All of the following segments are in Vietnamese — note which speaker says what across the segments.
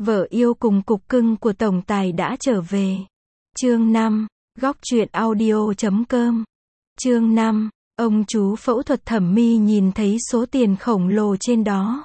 Speaker 1: Vợ yêu cùng cục cưng của tổng tài đã trở về. Chương 5, góc truyện audio.com. Chương 5, ông chú phẫu thuật thẩm mỹ nhìn thấy số tiền khổng lồ trên đó.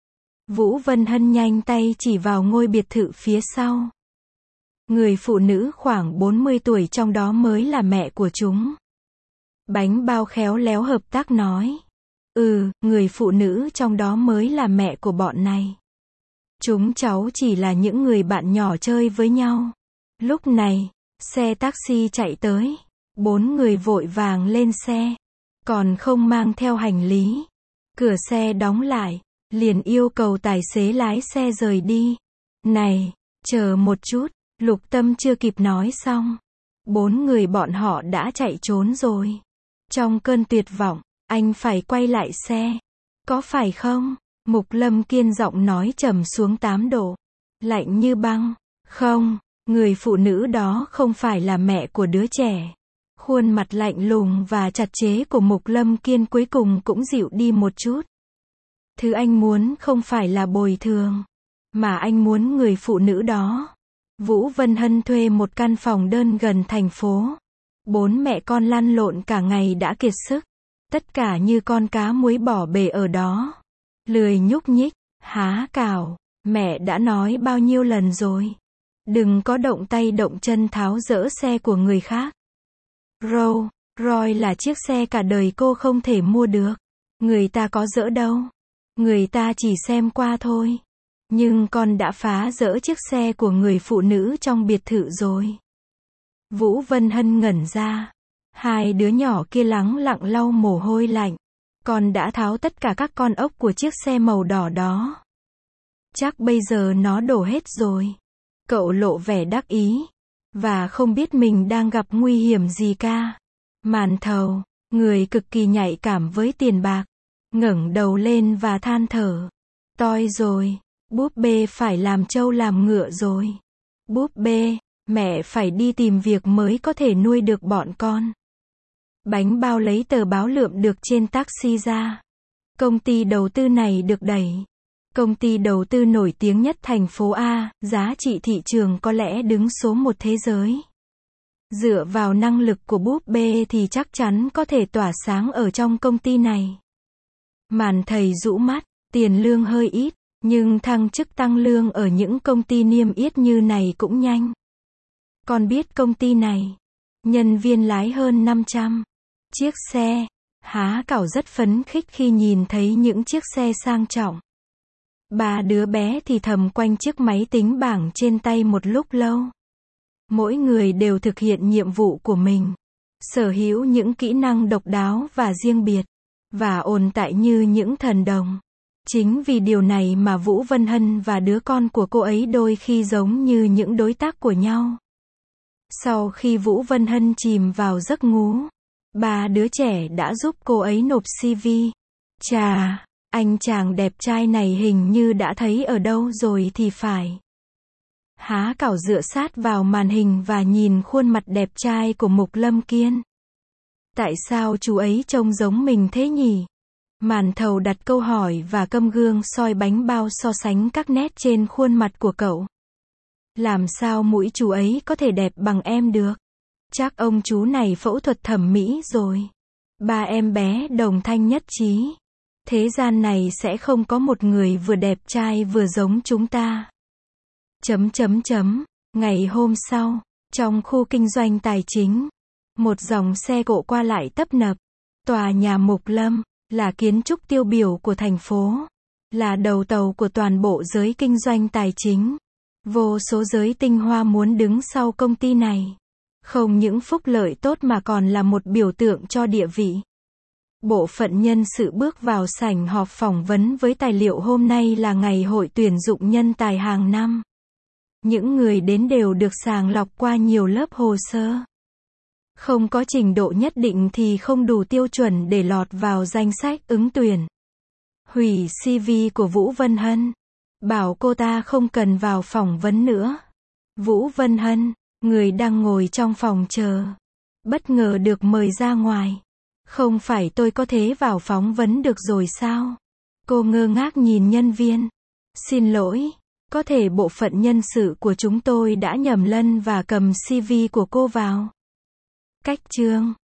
Speaker 1: Vũ Vân Hân nhanh tay chỉ vào ngôi biệt thự phía sau. Người phụ nữ khoảng 40 tuổi trong đó mới là mẹ của chúng. Bánh bao khéo léo hợp tác nói. Người phụ nữ trong đó mới là mẹ của bọn này. Chúng cháu chỉ là những người bạn nhỏ chơi với nhau. Lúc này, xe taxi chạy tới. 4 người vội vàng lên xe. Còn không mang theo hành lý. Cửa xe đóng lại. Liền yêu cầu tài xế lái xe rời đi. Này, chờ một chút. Lục Tâm chưa kịp nói xong. 4 người bọn họ đã chạy trốn rồi. Trong cơn tuyệt vọng, anh phải quay lại xe. Có phải không? Mục Lâm Kiên giọng nói trầm xuống 8 độ. Lạnh như băng. Không, người phụ nữ đó không phải là mẹ của đứa trẻ. Khuôn mặt lạnh lùng và chặt chẽ của Mục Lâm Kiên cuối cùng cũng dịu đi một chút. Thứ anh muốn không phải là bồi thường, mà anh muốn người phụ nữ đó. Vũ Vân Hân thuê một căn phòng đơn gần thành phố. 4 mẹ con lăn lộn cả ngày đã kiệt sức. Tất cả như con cá muối bỏ bể ở đó. Lười nhúc nhích, há cào. Mẹ đã nói bao nhiêu lần rồi. Đừng có động tay động chân tháo dỡ xe của người khác. Rolls Royce là chiếc xe cả đời cô không thể mua được. Người ta có dỡ đâu. Người ta chỉ xem qua thôi. Nhưng con đã phá dỡ chiếc xe của người phụ nữ trong biệt thự rồi. Vũ Vân Hân ngẩn ra. 2 đứa nhỏ kia lắng lặng lau mồ hôi lạnh. Con đã tháo tất cả các con ốc của chiếc xe màu đỏ đó. Chắc bây giờ nó đổ hết rồi. Cậu lộ vẻ đắc ý. Và không biết mình đang gặp nguy hiểm gì ca. Màn thầu, người cực kỳ nhạy cảm với tiền bạc. Ngẩng đầu lên và than thở. Toi rồi. Búp bê phải làm trâu làm ngựa rồi. Búp bê, mẹ phải đi tìm việc mới có thể nuôi được bọn con. Bánh bao lấy tờ báo lượm được trên taxi ra. Công ty đầu tư này được đẩy. Công ty đầu tư nổi tiếng nhất thành phố A, giá trị thị trường có lẽ đứng số 1 thế giới. Dựa vào năng lực của búp bê thì chắc chắn có thể tỏa sáng ở trong công ty này. Màn thầy rũ mắt, tiền lương hơi ít. Nhưng thăng chức tăng lương ở những công ty niêm yết như này cũng nhanh. Con biết công ty này, nhân viên lái hơn 500 chiếc xe. Há cảo rất phấn khích khi nhìn thấy những chiếc xe sang trọng. 3 đứa bé thì thầm quanh chiếc máy tính bảng trên tay một lúc lâu. Mỗi người đều thực hiện nhiệm vụ của mình. Sở hữu những kỹ năng độc đáo và riêng biệt. Và ồn tại như những thần đồng. Chính vì điều này mà Vũ Vân Hân và đứa con của cô ấy đôi khi giống như những đối tác của nhau. Sau khi Vũ Vân Hân chìm vào giấc ngủ, 3 đứa trẻ đã giúp cô ấy nộp CV. Chà, anh chàng đẹp trai này hình như đã thấy ở đâu rồi thì phải. Há cảo dựa sát vào màn hình và nhìn khuôn mặt đẹp trai của Mục Lâm Kiên. Tại sao chú ấy trông giống mình thế nhỉ? Màn thầu đặt câu hỏi và câm gương soi bánh bao so sánh các nét trên khuôn mặt của cậu. Làm sao mũi chú ấy có thể đẹp bằng em được? Chắc ông chú này phẫu thuật thẩm mỹ rồi. 3 em bé đồng thanh nhất trí. Thế gian này sẽ không có một người vừa đẹp trai vừa giống chúng ta. Ngày hôm sau, trong khu kinh doanh tài chính, một dòng xe cộ qua lại tấp nập. Tòa nhà Mục Lâm là kiến trúc tiêu biểu của thành phố, là đầu tàu của toàn bộ giới kinh doanh tài chính. Vô số giới tinh hoa muốn đứng sau công ty này. Không những phúc lợi tốt mà còn là một biểu tượng cho địa vị. Bộ phận nhân sự bước vào sảnh họp phỏng vấn với tài liệu hôm nay là ngày hội tuyển dụng nhân tài hàng năm. Những người đến đều được sàng lọc qua nhiều lớp hồ sơ. Không có trình độ nhất định thì không đủ tiêu chuẩn để lọt vào danh sách ứng tuyển. Hủy CV của Vũ Vân Hân. Bảo cô ta không cần vào phỏng vấn nữa. Vũ Vân Hân, người đang ngồi trong phòng chờ, bất ngờ được mời ra ngoài. Không phải tôi có thể vào phỏng vấn được rồi sao? Cô ngơ ngác nhìn nhân viên. Xin lỗi, Có thể bộ phận nhân sự của chúng tôi đã nhầm lẫn và cầm CV của cô vào. Cách chương